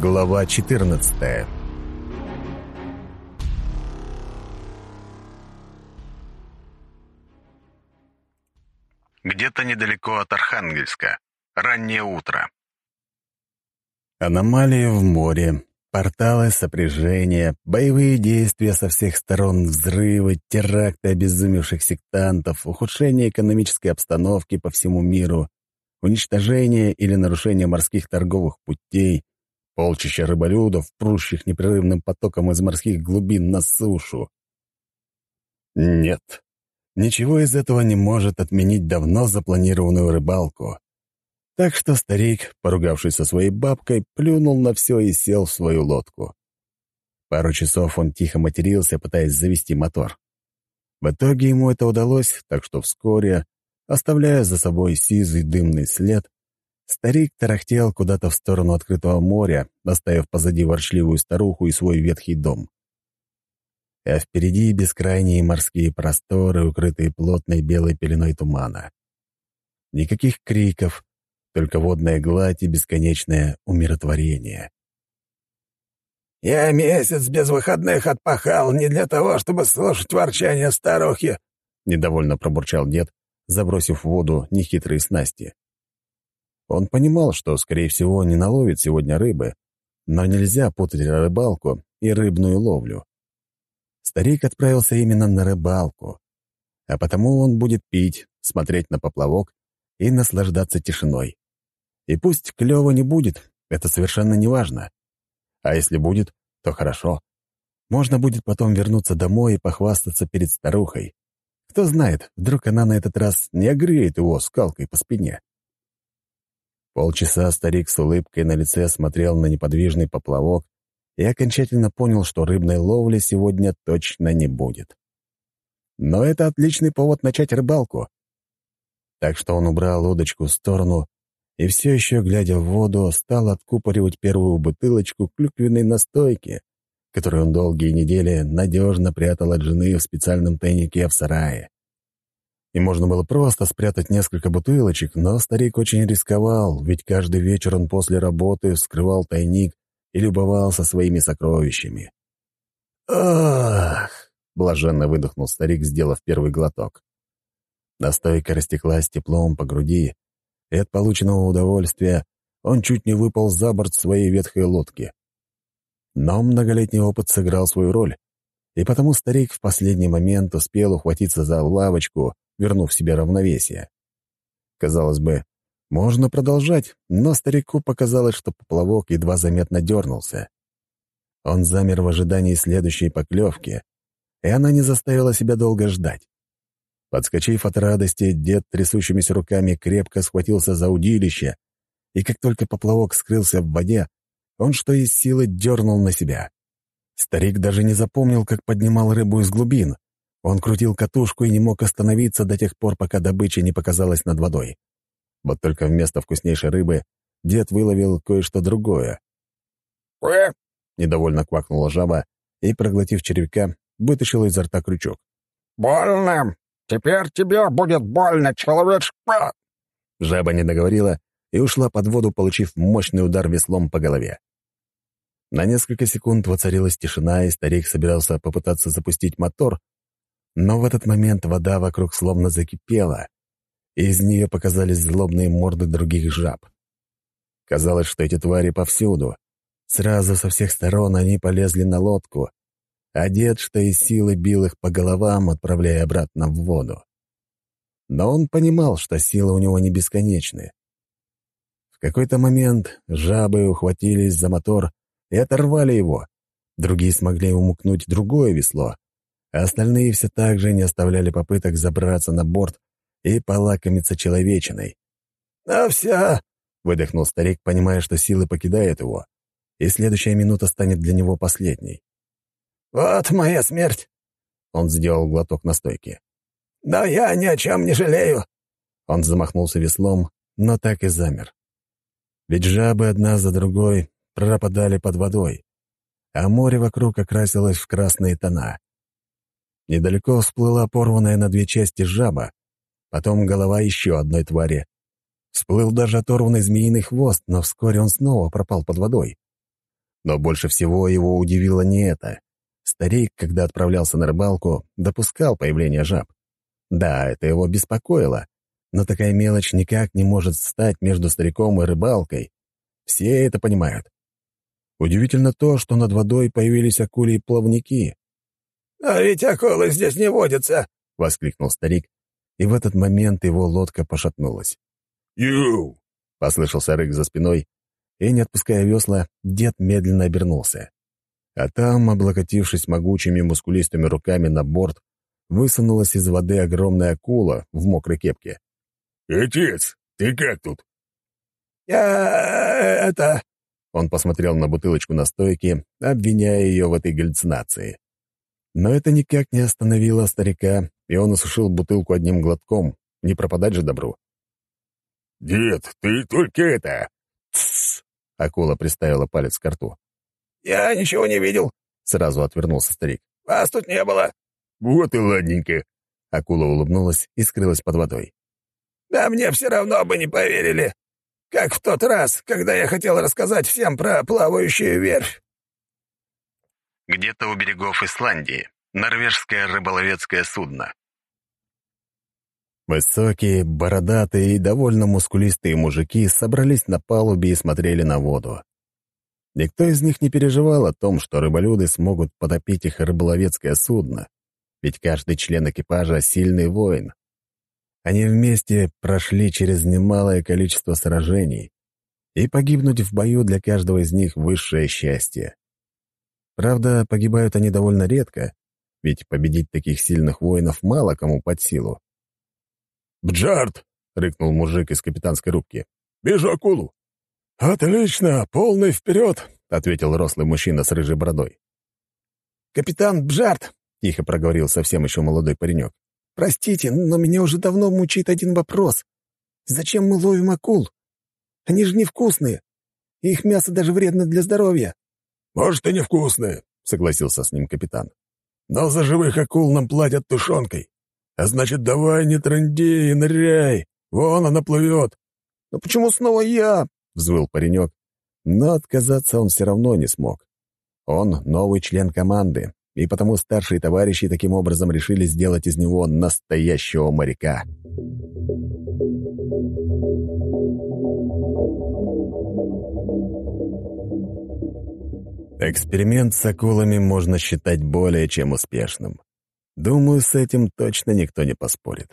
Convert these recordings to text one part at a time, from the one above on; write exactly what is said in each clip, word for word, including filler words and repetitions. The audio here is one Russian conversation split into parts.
Глава четырнадцатая. Где-то недалеко от Архангельска. Раннее утро. Аномалии в море, порталы сопряжения, боевые действия со всех сторон, взрывы, теракты обезумевших сектантов, ухудшение экономической обстановки по всему миру, уничтожение или нарушение морских торговых путей, полчища рыболюдов, прущих непрерывным потоком из морских глубин на сушу. Нет, ничего из этого не может отменить давно запланированную рыбалку. Так что старик, поругавшись со своей бабкой, плюнул на все и сел в свою лодку. Пару часов он тихо матерился, пытаясь завести мотор. В итоге ему это удалось, так что вскоре, оставляя за собой сизый дымный след, старик тарахтел куда-то в сторону открытого моря, оставив позади ворчливую старуху и свой ветхий дом. А впереди бескрайние морские просторы, укрытые плотной белой пеленой тумана. Никаких криков, только водная гладь и бесконечное умиротворение. «Я месяц без выходных отпахал не для того, чтобы слушать ворчание старухи», — недовольно пробурчал дед, забросив в воду нехитрые снасти. Он понимал, что, скорее всего, не наловит сегодня рыбы, но нельзя путать рыбалку и рыбную ловлю. Старик отправился именно на рыбалку, а потому он будет пить, смотреть на поплавок и наслаждаться тишиной. И пусть клёво не будет, это совершенно не важно. А если будет, то хорошо. Можно будет потом вернуться домой и похвастаться перед старухой. Кто знает, вдруг она на этот раз не огреет его скалкой по спине. Полчаса старик с улыбкой на лице смотрел на неподвижный поплавок и окончательно понял, что рыбной ловли сегодня точно не будет. Но это отличный повод начать рыбалку. Так что он убрал удочку в сторону и все еще, глядя в воду, стал откупоривать первую бутылочку клюквенной настойки, которую он долгие недели надежно прятал от жены в специальном тайнике в сарае. И можно было просто спрятать несколько бутылочек, но старик очень рисковал, ведь каждый вечер он после работы вскрывал тайник и любовался своими сокровищами. «Ах!» — блаженно выдохнул старик, сделав первый глоток. Настойка растеклась теплом по груди, и от полученного удовольствия он чуть не выпал за борт своей ветхой лодки. Но многолетний опыт сыграл свою роль, и потому старик в последний момент успел ухватиться за лавочку, вернув себе равновесие. Казалось бы, можно продолжать, но старику показалось, что поплавок едва заметно дернулся. Он замер в ожидании следующей поклевки, и она не заставила себя долго ждать. Подскочив от радости, дед трясущимися руками крепко схватился за удилище, и как только поплавок скрылся в воде, он что из силы дернул на себя. Старик даже не запомнил, как поднимал рыбу из глубин. Он крутил катушку и не мог остановиться до тех пор, пока добыча не показалась над водой. Вот только вместо вкуснейшей рыбы дед выловил кое-что другое. «Квэ!» — недовольно квакнула жаба и, проглотив червяка, вытащила изо рта крючок. «Больно! Теперь тебе будет больно, человечка!» Жаба не договорила и ушла под воду, получив мощный удар веслом по голове. На несколько секунд воцарилась тишина, и старик собирался попытаться запустить мотор, но в этот момент вода вокруг словно закипела, и из нее показались злобные морды других жаб. Казалось, что эти твари повсюду. Сразу со всех сторон они полезли на лодку, а дед, что из силы, бил их по головам, отправляя обратно в воду. Но он понимал, что силы у него не бесконечны. В какой-то момент жабы ухватились за мотор и оторвали его. Другие смогли умукнуть другое весло, а остальные все так же не оставляли попыток забраться на борт и полакомиться человечиной. «Ну все!» — выдохнул старик, понимая, что силы покидают его, и следующая минута станет для него последней. «Вот моя смерть!» — он сделал глоток настойки. «Но я ни о чем не жалею!» Он замахнулся веслом, но так и замер. Ведь жабы одна за другой пропадали под водой, а море вокруг окрасилось в красные тона. Недалеко всплыла порванная на две части жаба, потом голова еще одной твари. Всплыл даже оторванный змеиный хвост, но вскоре он снова пропал под водой. Но больше всего его удивило не это. Старик, когда отправлялся на рыбалку, допускал появление жаб. Да, это его беспокоило, но такая мелочь никак не может встать между стариком и рыбалкой. Все это понимают. Удивительно то, что над водой появились акульи плавники. «А ведь акулы здесь не водятся!» — воскликнул старик, и в этот момент его лодка пошатнулась. «Ю!» — послышался рык за спиной, и, не отпуская весла, дед медленно обернулся. А там, облокотившись могучими мускулистыми руками на борт, высунулась из воды огромная акула в мокрой кепке. «Отец, ты как тут?» «Я... это...» Он посмотрел на бутылочку настойки, обвиняя ее в этой галлюцинации. Но это никак не остановило старика, и он осушил бутылку одним глотком. Не пропадать же добру. «Дед, ты только это...» «Тссс!» — акула приставила палец к рту. «Я ничего не видел», — сразу отвернулся старик. «Вас тут не было». «Вот и ладненько». Акула улыбнулась и скрылась под водой. «Да мне все равно бы не поверили. Как в тот раз, когда я хотел рассказать всем про плавающую верфь». Где-то у берегов Исландии. Норвежское рыболовецкое судно. Высокие, бородатые и довольно мускулистые мужики собрались на палубе и смотрели на воду. Никто из них не переживал о том, что рыболюды смогут потопить их рыболовецкое судно, ведь каждый член экипажа — сильный воин. Они вместе прошли через немалое количество сражений, и погибнуть в бою для каждого из них — высшее счастье. Правда, погибают они довольно редко, ведь победить таких сильных воинов мало кому под силу. «Бджарт!» — рыкнул мужик из капитанской рубки. «Вижу акулу!» «Отлично! Полный вперед!» — ответил рослый мужчина с рыжей бородой. «Капитан Бджарт!» — тихо проговорил совсем еще молодой паренек. «Простите, но меня уже давно мучит один вопрос. Зачем мы ловим акул? Они же невкусные. Их мясо даже вредно для здоровья». «Может, и невкусные», — согласился с ним капитан. «Но за живых акул нам платят тушенкой. А значит, давай не трынди и ныряй. Вон она плывет». «Но почему снова я?» — взвыл паренек. Но отказаться он все равно не смог. Он новый член команды, и потому старшие товарищи таким образом решили сделать из него настоящего моряка. Эксперимент с акулами можно считать более чем успешным. Думаю, с этим точно никто не поспорит.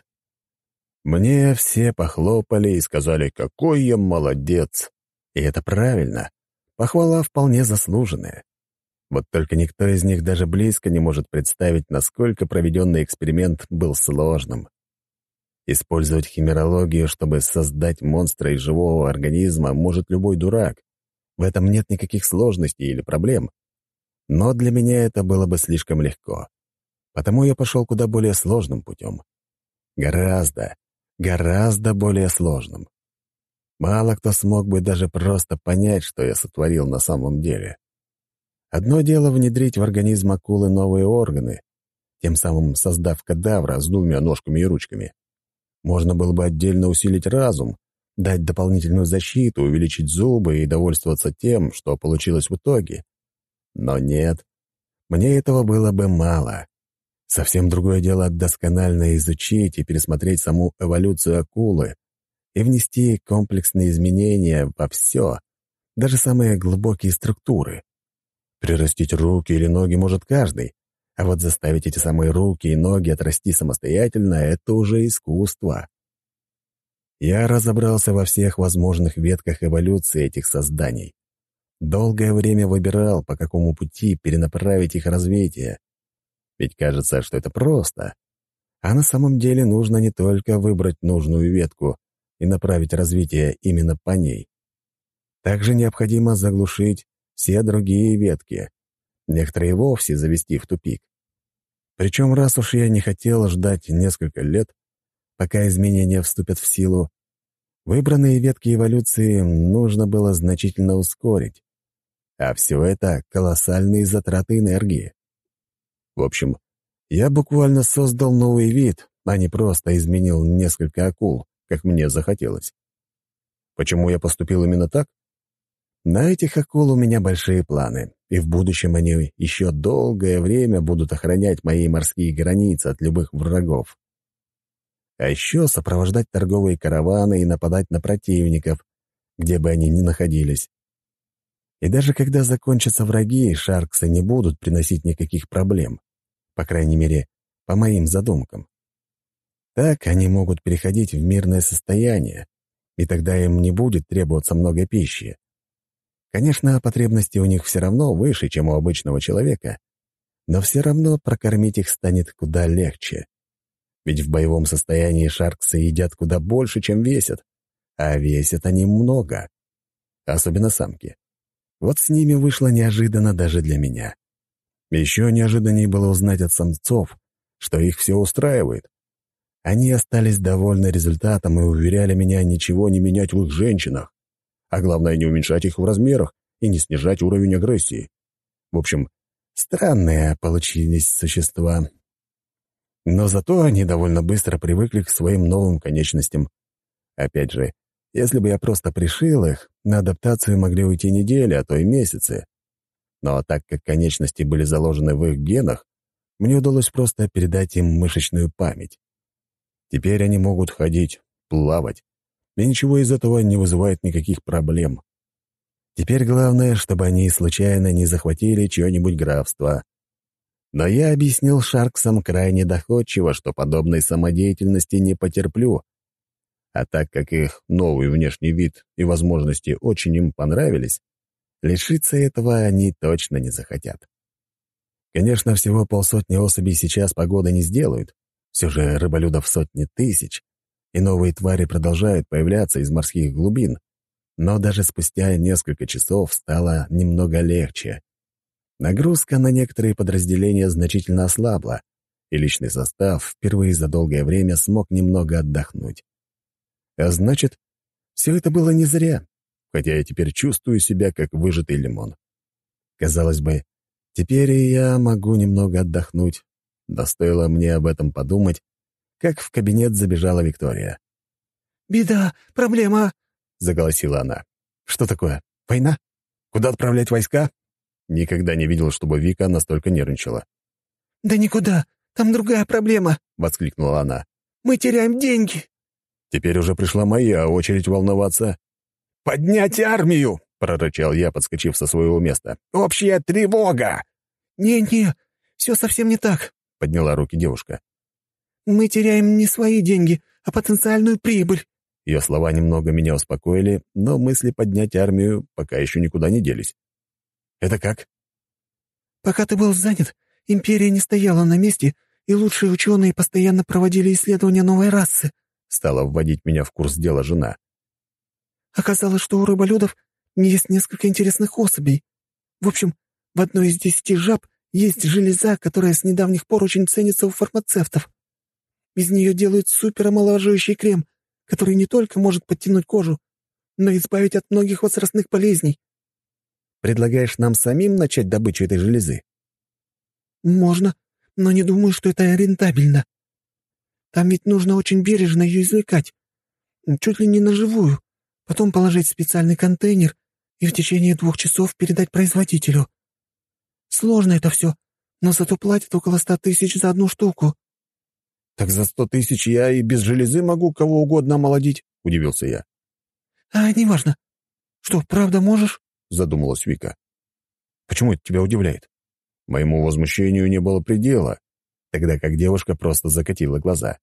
Мне все похлопали и сказали, какой я молодец. И это правильно. Похвала вполне заслуженная. Вот только никто из них даже близко не может представить, насколько проведенный эксперимент был сложным. Использовать химерологию, чтобы создать монстра из живого организма, может любой дурак. В этом нет никаких сложностей или проблем. Но для меня это было бы слишком легко. Потому я пошел куда более сложным путем. Гораздо, гораздо более сложным. Мало кто смог бы даже просто понять, что я сотворил на самом деле. Одно дело внедрить в организм акулы новые органы, тем самым создав кадавра с двумя ножками и ручками. Можно было бы отдельно усилить разум, дать дополнительную защиту, увеличить зубы и довольствоваться тем, что получилось в итоге. Но нет, мне этого было бы мало. Совсем другое дело досконально изучить и пересмотреть саму эволюцию акулы и внести комплексные изменения во все, даже самые глубокие структуры. Прирастить руки или ноги может каждый, а вот заставить эти самые руки и ноги отрасти самостоятельно — это уже искусство. Я разобрался во всех возможных ветках эволюции этих созданий. Долгое время выбирал, по какому пути перенаправить их развитие. Ведь кажется, что это просто. А на самом деле нужно не только выбрать нужную ветку и направить развитие именно по ней. Также необходимо заглушить все другие ветки, некоторые вовсе завести в тупик. Причем, раз уж я не хотел ждать несколько лет, пока изменения вступят в силу, выбранные ветки эволюции нужно было значительно ускорить. А все это — колоссальные затраты энергии. В общем, я буквально создал новый вид, а не просто изменил несколько акул, как мне захотелось. Почему я поступил именно так? На этих акул у меня большие планы, и в будущем они еще долгое время будут охранять мои морские границы от любых врагов. А еще сопровождать торговые караваны и нападать на противников, где бы они ни находились. И даже когда закончатся враги, шарксы не будут приносить никаких проблем. По крайней мере, по моим задумкам. Так они могут переходить в мирное состояние, и тогда им не будет требоваться много пищи. Конечно, потребности у них все равно выше, чем у обычного человека, но все равно прокормить их станет куда легче. Ведь в боевом состоянии шарксы едят куда больше, чем весят, а весят они много, особенно самки. Вот с ними вышло неожиданно даже для меня. Еще неожиданнее было узнать от самцов, что их все устраивает. Они остались довольны результатом и уверяли меня ничего не менять в их женщинах, а главное, не уменьшать их в размерах и не снижать уровень агрессии. В общем, странные получились существа. Но зато они довольно быстро привыкли к своим новым конечностям. Опять же, если бы я просто пришил их, на адаптацию могли уйти недели, а то и месяцы. Но так как конечности были заложены в их генах, мне удалось просто передать им мышечную память. Теперь они могут ходить, плавать, и ничего из этого не вызывает никаких проблем. Теперь главное, чтобы они случайно не захватили чье-нибудь графство. Но я объяснил шарксам крайне доходчиво, что подобной самодеятельности не потерплю. А так как их новый внешний вид и возможности очень им понравились, лишиться этого они точно не захотят. Конечно, всего полсотни особей сейчас погода не сделают, все же рыболюдов сотни тысяч, и новые твари продолжают появляться из морских глубин, но даже спустя несколько часов стало немного легче. Нагрузка на некоторые подразделения значительно ослабла, и личный состав впервые за долгое время смог немного отдохнуть. А значит, все это было не зря, хотя я теперь чувствую себя как выжатый лимон. Казалось бы, теперь и я могу немного отдохнуть, да стоило мне об этом подумать, как в кабинет забежала Виктория. «Беда, проблема!» — заголосила она. «Что такое? Война? Куда отправлять войска?» Никогда не видел, чтобы Вика настолько нервничала. «Да никуда, там другая проблема!» — воскликнула она. «Мы теряем деньги!» Теперь уже пришла моя очередь волноваться. «Поднять армию!» — прорычал я, подскочив со своего места. «Общая тревога!» «Не-не, все совсем не так», — подняла руки девушка. «Мы теряем не свои деньги, а потенциальную прибыль». Ее слова немного меня успокоили, но мысли поднять армию пока еще никуда не делись. «Это как?» «Пока ты был занят, империя не стояла на месте, и лучшие ученые постоянно проводили исследования новой расы», — стала вводить меня в курс дела жена. «Оказалось, что у рыболюдов есть несколько интересных особей. В общем, в одной из десяти жаб есть железа, которая с недавних пор очень ценится у фармацевтов. Из нее делают суперомоложающий крем, который не только может подтянуть кожу, но и избавить от многих возрастных болезней». «Предлагаешь нам самим начать добычу этой железы?» «Можно, но не думаю, что это рентабельно. Там ведь нужно очень бережно ее извлекать, чуть ли не наживую, потом положить в специальный контейнер и в течение двух часов передать производителю. Сложно это все, но зато платят около ста тысяч за одну штуку». «Так за сто тысяч я и без железы могу кого угодно омолодить», — удивился я. «А, неважно. Что, правда можешь?» — задумалась Вика. «Почему это тебя удивляет?» Моему возмущению не было предела, тогда как девушка просто закатила глаза.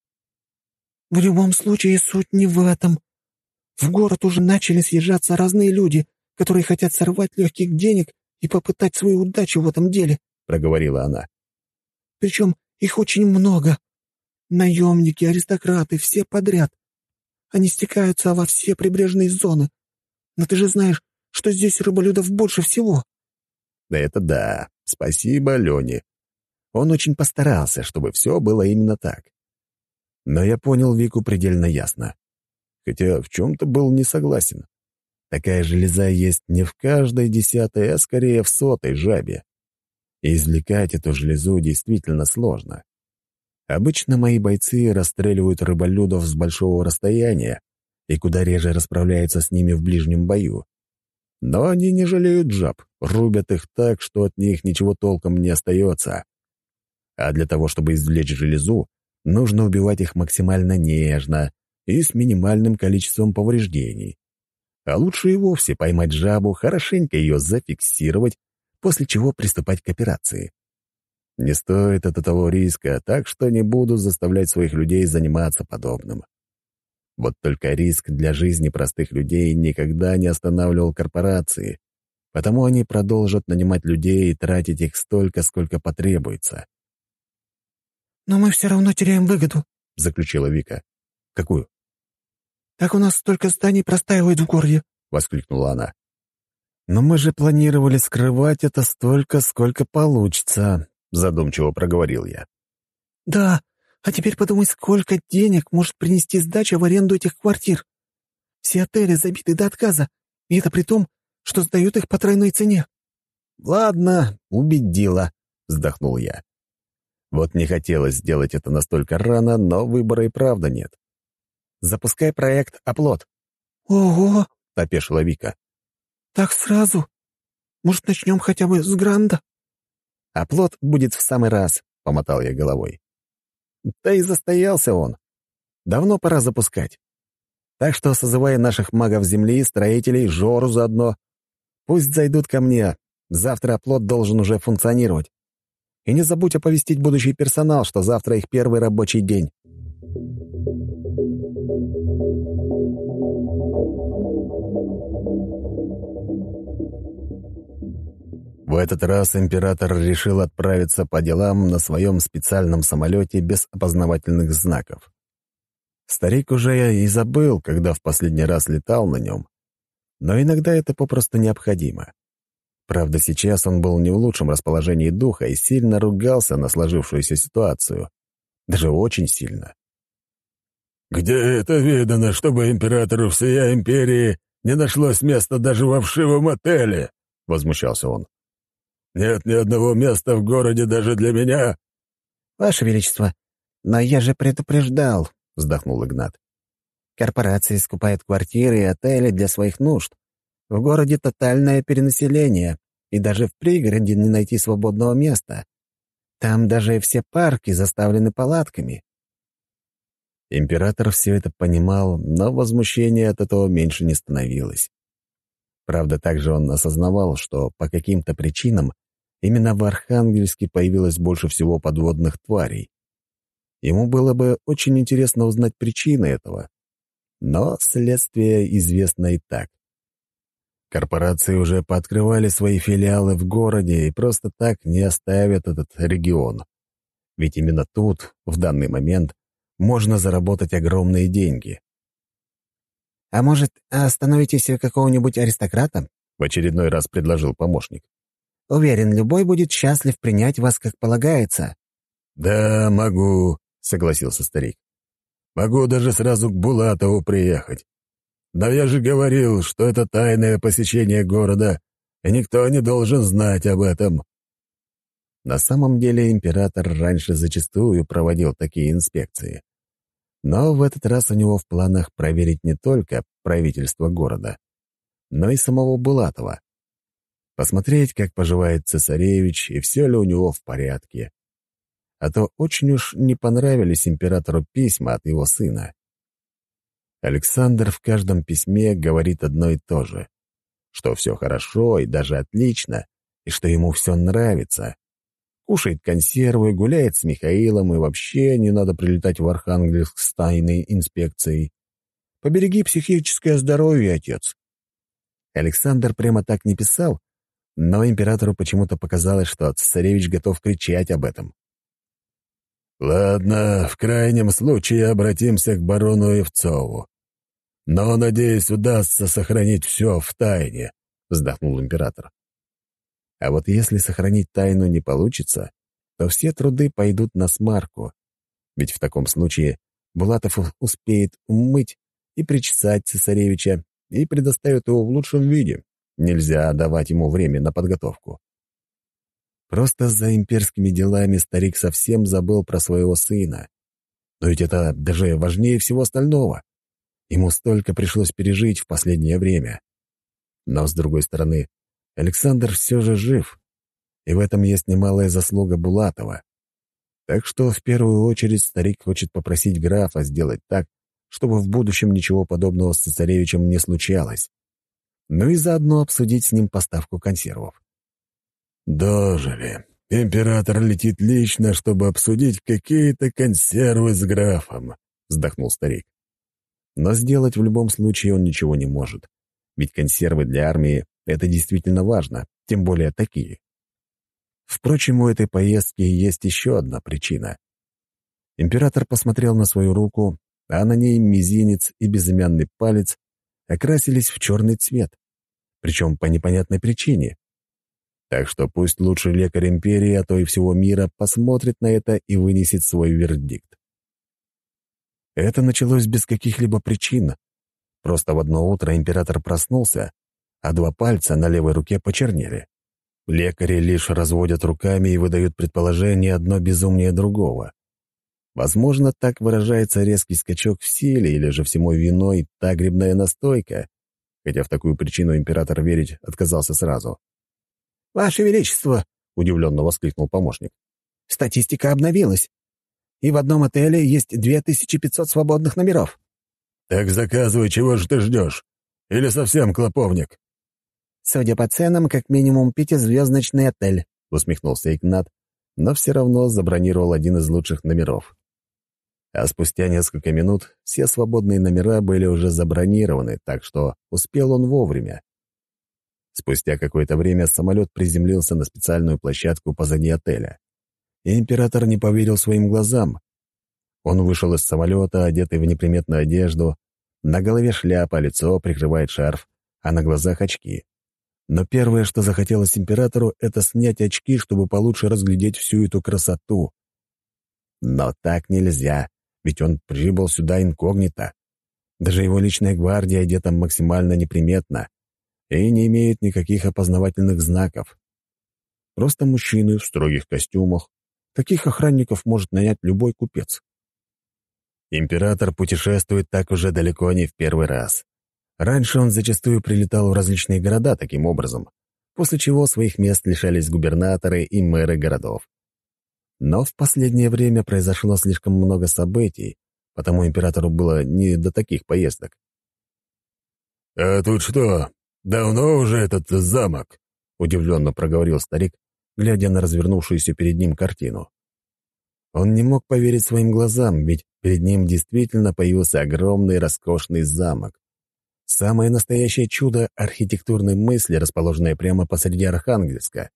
«В любом случае суть не в этом. В город уже начали съезжаться разные люди, которые хотят сорвать легких денег и попытать свою удачу в этом деле», — проговорила она. «Причем их очень много. Наемники, аристократы, все подряд. Они стекаются во все прибрежные зоны. Но ты же знаешь, что здесь рыболюдов больше всего». Да это да. Спасибо Лене. Он очень постарался, чтобы все было именно так. Но я понял Вику предельно ясно. Хотя в чем-то был не согласен. Такая железа есть не в каждой десятой, а скорее в сотой жабе. И извлекать эту железу действительно сложно. Обычно мои бойцы расстреливают рыболюдов с большого расстояния и куда реже расправляются с ними в ближнем бою. Но они не жалеют жаб, рубят их так, что от них ничего толком не остается. А для того, чтобы извлечь железу, нужно убивать их максимально нежно и с минимальным количеством повреждений. А лучше и вовсе поймать жабу, хорошенько ее зафиксировать, после чего приступать к операции. Не стоит это того риска, так что не буду заставлять своих людей заниматься подобным. Вот только риск для жизни простых людей никогда не останавливал корпорации, потому они продолжат нанимать людей и тратить их столько, сколько потребуется. «Но мы все равно теряем выгоду», — заключила Вика. «Какую?» «Так у нас столько зданий простаивает в городе», — воскликнула она. «Но мы же планировали скрывать это столько, сколько получится», — задумчиво проговорил я. «Да, а теперь подумай, сколько денег может принести сдача в аренду этих квартир. Все отели забиты до отказа, и это при том, что сдают их по тройной цене». «Ладно, убедила», — вздохнул я. Вот не хотелось сделать это настолько рано, но выбора и правда нет. «Запускай проект «Оплот». «Ого!» — опешила Вика. «Так сразу? Может, начнем хотя бы с гранда?» «Оплот будет в самый раз», — помотал я головой. Да и застоялся он. Давно пора запускать. Так что созывай наших магов земли, строителей, Жору заодно. Пусть зайдут ко мне. Завтра оплот должен уже функционировать. И не забудь оповестить будущий персонал, что завтра их первый рабочий день. В этот раз император решил отправиться по делам на своем специальном самолете без опознавательных знаков. Старик уже и забыл, когда в последний раз летал на нем, но иногда это попросту необходимо. Правда, сейчас он был не в лучшем расположении духа и сильно ругался на сложившуюся ситуацию. Даже очень сильно. «Где это видано, чтобы императору всей империи не нашлось места даже во вшивом отеле?» — возмущался он. «Нет ни одного места в городе даже для меня». «Ваше Величество, но я же предупреждал», — вздохнул Игнат. «Корпорации скупают квартиры и отели для своих нужд. В городе тотальное перенаселение, и даже в пригороде не найти свободного места. Там даже все парки заставлены палатками». Император все это понимал, но возмущения от этого меньше не становилось. Правда, также он осознавал, что по каким-то причинам именно в Архангельске появилось больше всего подводных тварей. Ему было бы очень интересно узнать причины этого. Но следствие известно и так. Корпорации уже пооткрывали свои филиалы в городе и просто так не оставят этот регион. Ведь именно тут, в данный момент, можно заработать огромные деньги. «А может, остановитесь у какого-нибудь аристократа?» — в очередной раз предложил помощник. «Уверен, любой будет счастлив принять вас как полагается». «Да, могу», — согласился старик. «Могу даже сразу к Булатову приехать. Но я же говорил, что это тайное посещение города, и никто не должен знать об этом». На самом деле император раньше зачастую проводил такие инспекции. Но в этот раз у него в планах проверить не только правительство города, но и самого Булатова. Посмотреть, как поживает цесаревич и все ли у него в порядке. А то очень уж не понравились императору письма от его сына. Александр в каждом письме говорит одно и то же, что все хорошо и даже отлично, и что ему все нравится. Кушает консервы, гуляет с Михаилом, и вообще не надо прилетать в Архангельск с тайной инспекцией. Побереги психическое здоровье, отец. Александр прямо так не писал, но императору почему-то показалось, что цесаревич готов кричать об этом. «Ладно, в крайнем случае обратимся к барону Евцову. Но, надеюсь, удастся сохранить все в тайне», — вздохнул император. А вот если сохранить тайну не получится, то все труды пойдут на смарку. Ведь в таком случае Булатов успеет умыть и причесать цесаревича и предоставит его в лучшем виде. Нельзя давать ему время на подготовку. Просто за имперскими делами старик совсем забыл про своего сына. Но ведь это даже важнее всего остального. Ему столько пришлось пережить в последнее время. Но, с другой стороны, Александр все же жив, и в этом есть немалая заслуга Булатова. Так что в первую очередь старик хочет попросить графа сделать так, чтобы в будущем ничего подобного с цесаревичем не случалось. Ну и заодно обсудить с ним поставку консервов. «Дожили. Император летит лично, чтобы обсудить какие-то консервы с графом», — вздохнул старик. Но сделать в любом случае он ничего не может. Ведь консервы для армии — это действительно важно, тем более такие. Впрочем, у этой поездки есть еще одна причина. Император посмотрел на свою руку, а на ней мизинец и безымянный палец окрасились в черный цвет, причем по непонятной причине. Так что пусть лучший лекарь империи, а то и всего мира, посмотрит на это и вынесет свой вердикт. Это началось без каких-либо причин. Просто в одно утро император проснулся, а два пальца на левой руке почернели. Лекари лишь разводят руками и выдают предположение одно безумнее другого. Возможно, так выражается резкий скачок в силе или же всему виной та грибная настойка, хотя в такую причину император верить отказался сразу. «Ваше Величество!» — удивленно воскликнул помощник. «Статистика обновилась, и в одном отеле есть две тысячи пятьсот свободных номеров». «Так заказывай, чего же ты ждешь? Или совсем клоповник?» «Судя по ценам, как минимум пятизвездочный отель», — усмехнулся Игнат, но все равно забронировал один из лучших номеров. А спустя несколько минут все свободные номера были уже забронированы, так что успел он вовремя. Спустя какое-то время самолет приземлился на специальную площадку позади отеля. И император не поверил своим глазам. Он вышел из самолета, одетый в неприметную одежду, на голове шляпа, лицо прикрывает шарф, а на глазах очки. Но первое, что захотелось императору, это снять очки, чтобы получше разглядеть всю эту красоту. Но так нельзя, ведь он прибыл сюда инкогнито. Даже его личная гвардия одета максимально неприметно и не имеет никаких опознавательных знаков. Просто мужчины в строгих костюмах. Таких охранников может нанять любой купец. Император путешествует так уже далеко не в первый раз. Раньше он зачастую прилетал в различные города таким образом, после чего своих мест лишались губернаторы и мэры городов. Но в последнее время произошло слишком много событий, потому императору было не до таких поездок. «А тут что, давно уже этот замок?» — удивленно проговорил старик, глядя на развернувшуюся перед ним картину. Он не мог поверить своим глазам, ведь перед ним действительно появился огромный роскошный замок. Самое настоящее чудо архитектурной мысли, расположенное прямо посреди Архангельска.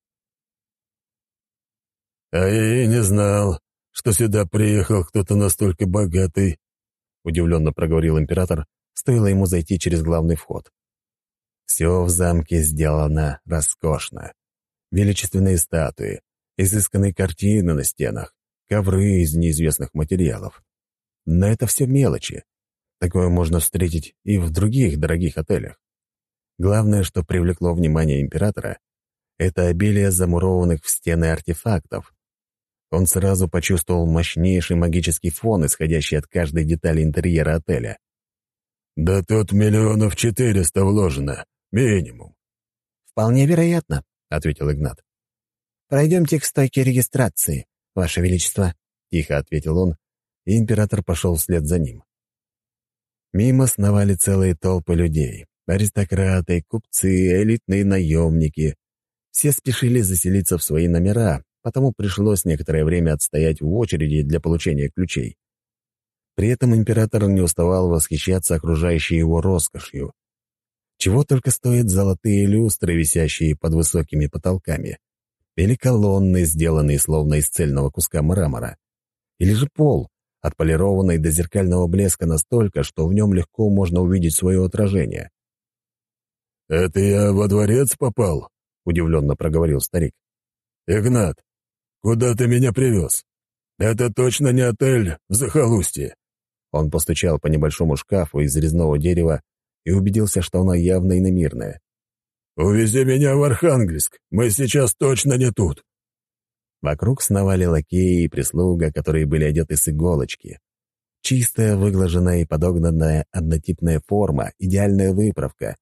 «А я и не знал, что сюда приехал кто-то настолько богатый», — удивленно проговорил император, стоило ему зайти через главный вход. Все в замке сделано роскошно. Величественные статуи, изысканные картины на стенах, ковры из неизвестных материалов. Но это все мелочи. Такое можно встретить и в других дорогих отелях. Главное, что привлекло внимание императора, это обилие замурованных в стены артефактов. Он сразу почувствовал мощнейший магический фон, исходящий от каждой детали интерьера отеля. «Да тут миллионов четыреста вложено, минимум». «Вполне вероятно», — ответил Игнат. «Пройдемте к стойке регистрации, Ваше Величество», — тихо ответил он, и император пошел вслед за ним. Мимо сновали целые толпы людей. Аристократы, купцы, элитные наемники. Все спешили заселиться в свои номера, потому пришлось некоторое время отстоять в очереди для получения ключей. При этом император не уставал восхищаться окружающей его роскошью. Чего только стоят золотые люстры, висящие под высокими потолками, или колонны, сделанные словно из цельного куска мрамора, или же пол, отполированный до зеркального блеска настолько, что в нем легко можно увидеть свое отражение. «Это я во дворец попал?» — удивленно проговорил старик. «Игнат, куда ты меня привез? Это точно не отель в захолустье». Он постучал по небольшому шкафу из резного дерева и убедился, что оно явно иномирное. «Увези меня в Архангельск, мы сейчас точно не тут». Вокруг сновали лакеи и прислуга, которые были одеты с иголочки. Чистая, выглаженная и подогнанная однотипная форма, идеальная выправка.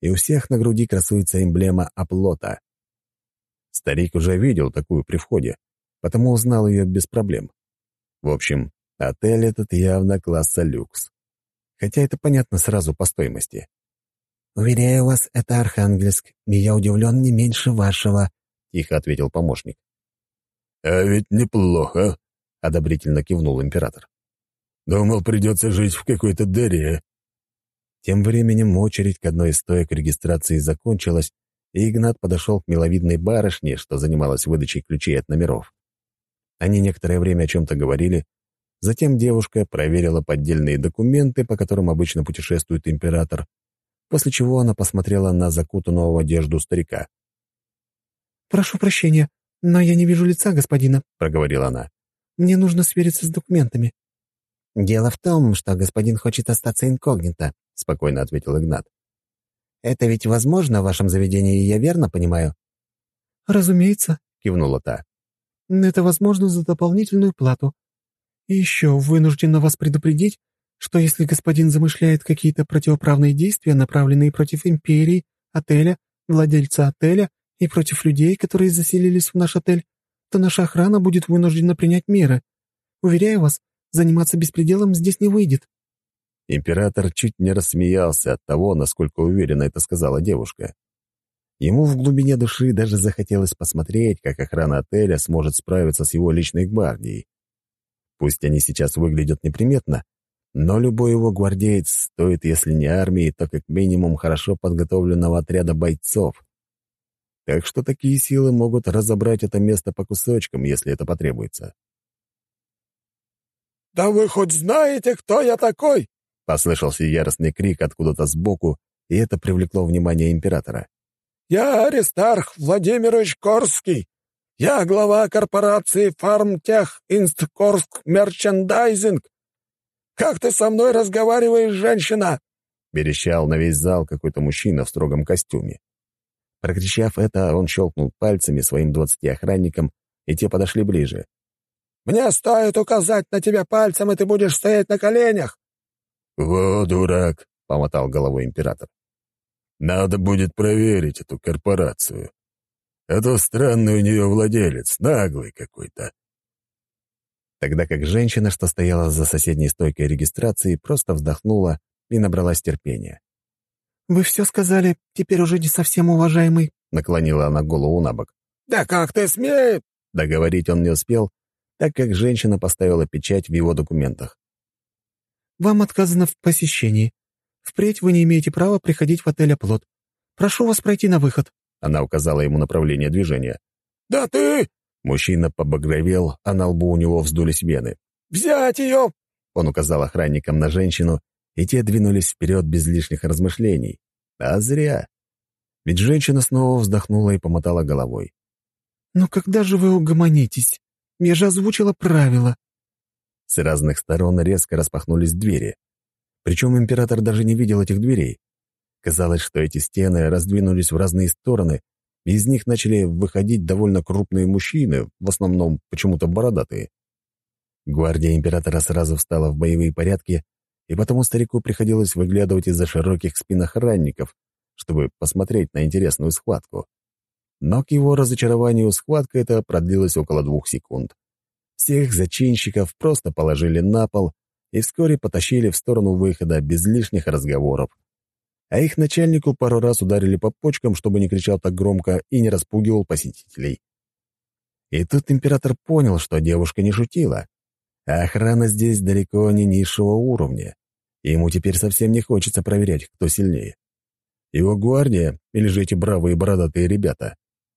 и у всех на груди красуется эмблема оплота. Старик уже видел такую при входе, потому узнал ее без проблем. В общем, отель этот явно класса люкс. Хотя это понятно сразу по стоимости. «Уверяю вас, это Архангельск, и я удивлен не меньше вашего», — тихо ответил помощник. «А ведь неплохо», — одобрительно кивнул император. «Думал, придется жить в какой-то дыре». Тем временем очередь к одной из стоек регистрации закончилась, и Игнат подошел к миловидной барышне, что занималась выдачей ключей от номеров. Они некоторое время о чем-то говорили, затем девушка проверила поддельные документы, по которым обычно путешествует император, после чего она посмотрела на закутанного в одежду старика. «Прошу прощения, но я не вижу лица господина», — проговорила она. «Мне нужно свериться с документами». «Дело в том, что господин хочет остаться инкогнито», — спокойно ответил Игнат. «Это ведь возможно в вашем заведении, я верно понимаю?» «Разумеется», — кивнула та. «Это возможно за дополнительную плату. И еще вынуждена вас предупредить, что если господин замышляет какие-то противоправные действия, направленные против империи, отеля, владельца отеля и против людей, которые заселились в наш отель, то наша охрана будет вынуждена принять меры. Уверяю вас, заниматься беспределом здесь не выйдет». Император чуть не рассмеялся от того, насколько уверенно это сказала девушка. Ему в глубине души даже захотелось посмотреть, как охрана отеля сможет справиться с его личной гвардией. Пусть они сейчас выглядят неприметно, но любой его гвардеец стоит, если не армии, то как минимум хорошо подготовленного отряда бойцов. Так что такие силы могут разобрать это место по кусочкам, если это потребуется. «Да вы хоть знаете, кто я такой?» — послышался яростный крик откуда-то сбоку, и это привлекло внимание императора. «Я Аристарх Владимирович Корский. Я глава корпорации «Фармтех Инсткорск Мерчендайзинг». Как ты со мной разговариваешь, женщина?» — верещал на весь зал какой-то мужчина в строгом костюме. Прокричав это, он щелкнул пальцами своим двадцати охранникам, и те подошли ближе. «Мне стоит указать на тебя пальцем, и ты будешь стоять на коленях!» «Во, дурак!» — помотал головой император. «Надо будет проверить эту корпорацию. А то странный у нее владелец, наглый какой-то». Тогда как женщина, что стояла за соседней стойкой регистрации, просто вздохнула и набралась терпения. «Вы все сказали, теперь уже не совсем уважаемый», — наклонила она голову на бок. «Да как ты смеешь?» Договорить он не успел, так как женщина поставила печать в его документах. «Вам отказано в посещении. Впредь вы не имеете права приходить в отель «Оплот». Прошу вас пройти на выход». Она указала ему направление движения. «Да ты...» Мужчина побагровел, а на лбу у него вздулись вены. «Взять ее!» Он указал охранникам на женщину, и те двинулись вперед без лишних размышлений. А зря. Ведь женщина снова вздохнула и помотала головой. «Но когда же вы угомонитесь? Я же озвучила правила». С разных сторон резко распахнулись двери. Причем император даже не видел этих дверей. Казалось, что эти стены раздвинулись в разные стороны, и из них начали выходить довольно крупные мужчины, в основном почему-то бородатые. Гвардия императора сразу встала в боевые порядки, и потому старику приходилось выглядывать из-за широких спин охранников, чтобы посмотреть на интересную схватку. Но к его разочарованию схватка эта продлилась около двух секунд. Всех зачинщиков просто положили на пол и вскоре потащили в сторону выхода без лишних разговоров. А их начальнику пару раз ударили по почкам, чтобы не кричал так громко и не распугивал посетителей. И тут император понял, что девушка не шутила, а охрана здесь далеко не низшего уровня. И ему теперь совсем не хочется проверять, кто сильнее. Его гвардия или же эти бравые бородатые ребята?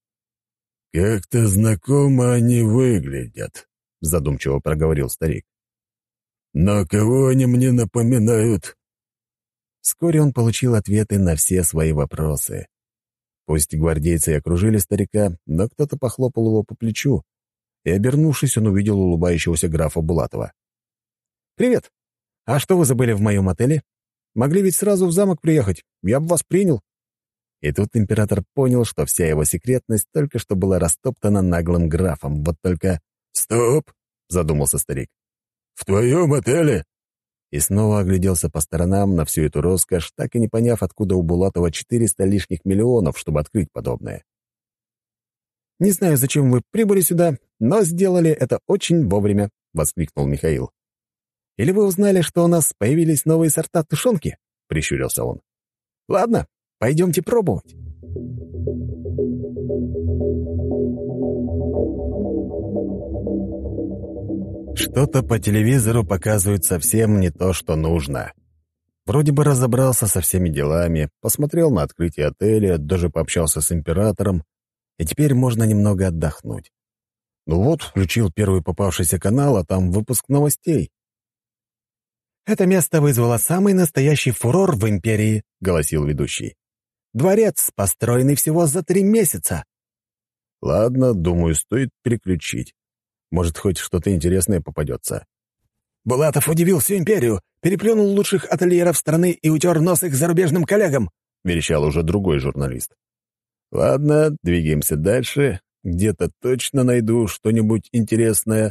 «Как-то знакомо они выглядят», — задумчиво проговорил старик. «Но кого они мне напоминают?» Вскоре он получил ответы на все свои вопросы. Пусть гвардейцы и окружили старика, но кто-то похлопал его по плечу, и, обернувшись, он увидел улыбающегося графа Булатова. «Привет! А что вы забыли в моем отеле? Могли ведь сразу в замок приехать, я бы вас принял». И тут император понял, что вся его секретность только что была растоптана наглым графом, вот только... «Стоп!» — задумался старик. «В твоем отеле?» и снова огляделся по сторонам на всю эту роскошь, так и не поняв, откуда у Булатова четыреста лишних миллионов, чтобы открыть подобное. «Не знаю, зачем вы прибыли сюда, но сделали это очень вовремя», — воскликнул Михаил. «Или вы узнали, что у нас появились новые сорта тушенки?» — прищурился он. «Ладно, пойдемте пробовать». Что-то по телевизору показывают совсем не то, что нужно. Вроде бы разобрался со всеми делами, посмотрел на открытие отеля, даже пообщался с императором, и теперь можно немного отдохнуть. Ну вот, включил первый попавшийся канал, а там выпуск новостей. «Это место вызвало самый настоящий фурор в империи», — голосил ведущий. «Дворец, построенный всего за три месяца». Ладно, думаю, стоит переключить. Может, хоть что-то интересное попадется. «Булатов удивил всю империю, переплюнул лучших ательеров страны и утер нос их зарубежным коллегам», — верещал уже другой журналист. Ладно, двигаемся дальше. Где-то точно найду что-нибудь интересное.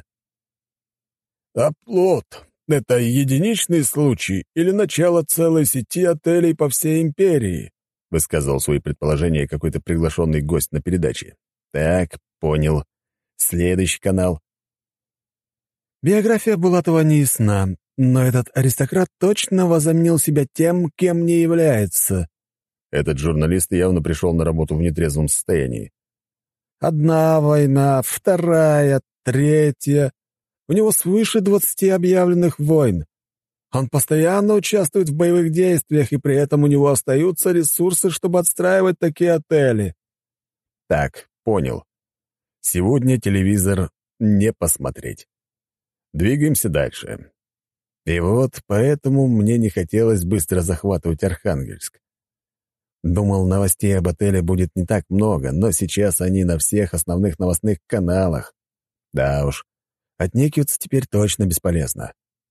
«Оплот — это единичный случай или начало целой сети отелей по всей империи?» — высказывал свои предположения какой-то приглашенный гость на передаче. Так, понял. Следующий канал. Биография Булатова не ясна, но этот аристократ точно возомнил себя тем, кем не является. Этот журналист явно пришел на работу в нетрезвом состоянии. Одна война, вторая, третья. У него свыше двадцати объявленных войн. Он постоянно участвует в боевых действиях, и при этом у него остаются ресурсы, чтобы отстраивать такие отели. Так, понял. Сегодня телевизор не посмотреть. Двигаемся дальше. И вот поэтому мне не хотелось быстро захватывать Архангельск. Думал, новостей об отеле будет не так много, но сейчас они на всех основных новостных каналах. Да уж, отнекиваться теперь точно бесполезно.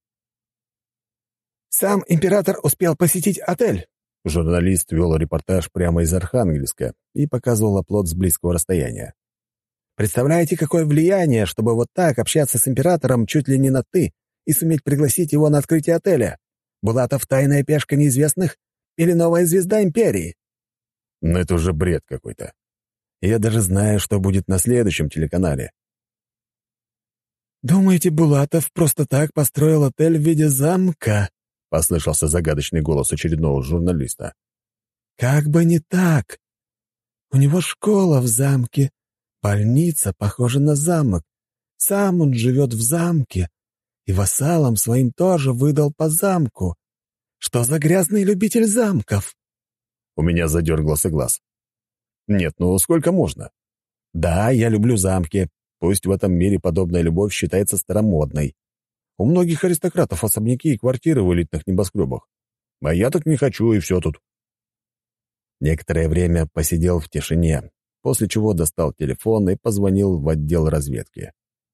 «Сам император успел посетить отель». Журналист вел репортаж прямо из Архангельска и показывал оплот с близкого расстояния. «Представляете, какое влияние, чтобы вот так общаться с императором чуть ли не на «ты» и суметь пригласить его на открытие отеля? Булатов — тайная пешка неизвестных или новая звезда империи?» Но это уже бред какой-то. Я даже знаю, что будет на следующем телеканале. «Думаете, Булатов просто так построил отель в виде замка?» — послышался загадочный голос очередного журналиста. «Как бы не так. У него школа в замке, больница похожа на замок. Сам он живет в замке, и вассалам своим тоже выдал по замку. Что за грязный любитель замков?» У меня задергался глаз. Нет, ну сколько можно? Да, я люблю замки. Пусть в этом мире подобная любовь считается старомодной. У многих аристократов особняки и квартиры в элитных небоскребах. А я так не хочу, и все тут. Некоторое время посидел в тишине, после чего достал телефон и позвонил в отдел разведки.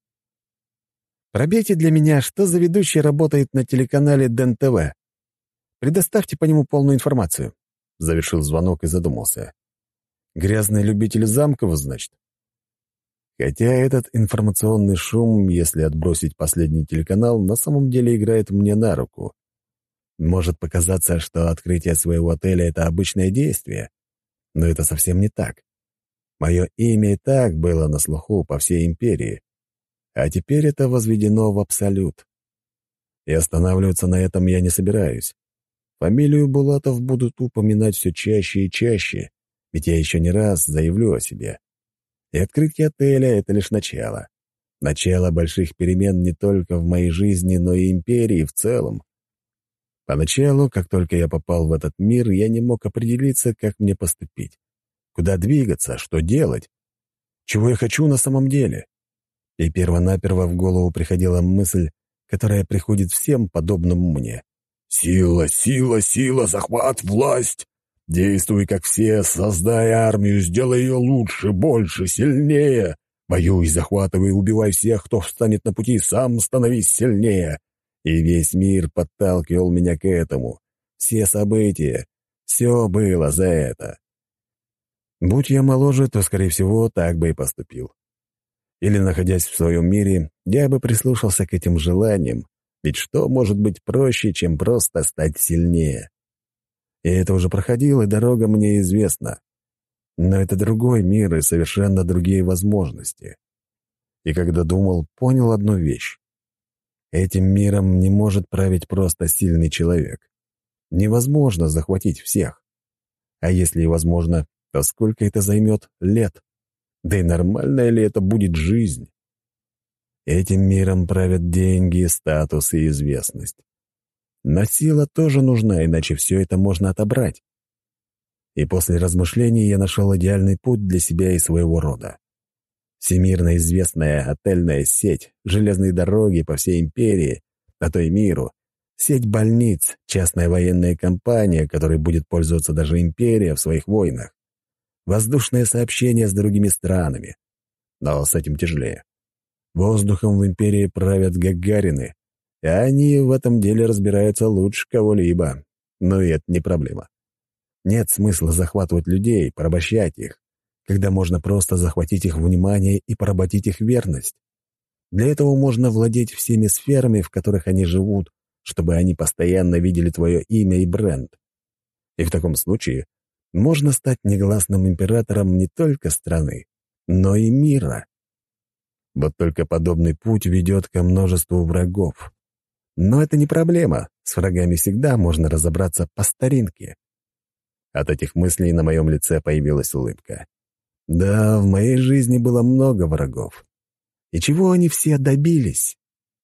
«Пробейте для меня, что за ведущий работает на телеканале ДЕН-ТВ. Предоставьте по нему полную информацию». Завершил звонок и задумался. Грязный любитель замков, значит? Хотя этот информационный шум, если отбросить последний телеканал, на самом деле играет мне на руку. Может показаться, что открытие своего отеля — это обычное действие, но это совсем не так. Мое имя и так было на слуху по всей империи, а теперь это возведено в абсолют. И останавливаться на этом я не собираюсь. Фамилию Булатов будут упоминать все чаще и чаще, ведь я еще не раз заявлю о себе. И открытие отеля — это лишь начало. Начало больших перемен не только в моей жизни, но и империи в целом. Поначалу, как только я попал в этот мир, я не мог определиться, как мне поступить. Куда двигаться, что делать, чего я хочу на самом деле. И первонаперво в голову приходила мысль, которая приходит всем подобным мне. «Сила, сила, сила, захват, власть! Действуй, как все, создай армию, сделай ее лучше, больше, сильнее! Воюй, захватывай, убивай всех, кто встанет на пути, сам становись сильнее!» И весь мир подталкивал меня к этому. Все события, все было за это. Будь я моложе, то, скорее всего, так бы и поступил. Или, находясь в своем мире, я бы прислушался к этим желаниям, Ведь что может быть проще, чем просто стать сильнее? Я это уже проходил, и дорога мне известна. Но это другой мир и совершенно другие возможности. И когда думал, понял одну вещь. Этим миром не может править просто сильный человек. Невозможно захватить всех. А если и возможно, то сколько это займет лет? Да и нормальная ли это будет жизнь? Этим миром правят деньги, статус и известность. Но сила тоже нужна, иначе все это можно отобрать. И после размышлений я нашел идеальный путь для себя и своего рода. Всемирно известная отельная сеть, железные дороги по всей империи, а то и миру, сеть больниц, частная военная компания, которой будет пользоваться даже империя в своих войнах, воздушное сообщение с другими странами. Но с этим тяжелее. Воздухом в империи правят гагарины, и они в этом деле разбираются лучше кого-либо. Но и это не проблема. Нет смысла захватывать людей, порабощать их, когда можно просто захватить их внимание и поработить их верность. Для этого можно владеть всеми сферами, в которых они живут, чтобы они постоянно видели твое имя и бренд. И в таком случае можно стать негласным императором не только страны, но и мира. Вот только подобный путь ведет ко множеству врагов. Но это не проблема, с врагами всегда можно разобраться по старинке. От этих мыслей на моем лице появилась улыбка. Да, в моей жизни было много врагов. И чего они все добились?